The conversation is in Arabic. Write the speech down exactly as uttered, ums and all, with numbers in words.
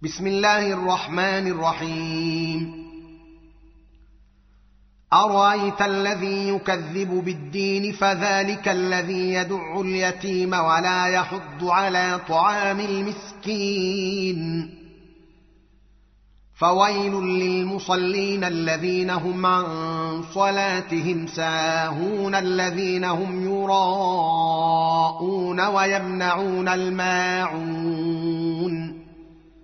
بسم الله الرحمن الرحيم أرأيت الذي يكذب بالدين فذلك الذي يدع اليتيم ولا يحض على طعام المسكين فويل للمصلين الذين هم عن صلاتهم ساهون الذين هم يراءون ويمنعون الماعون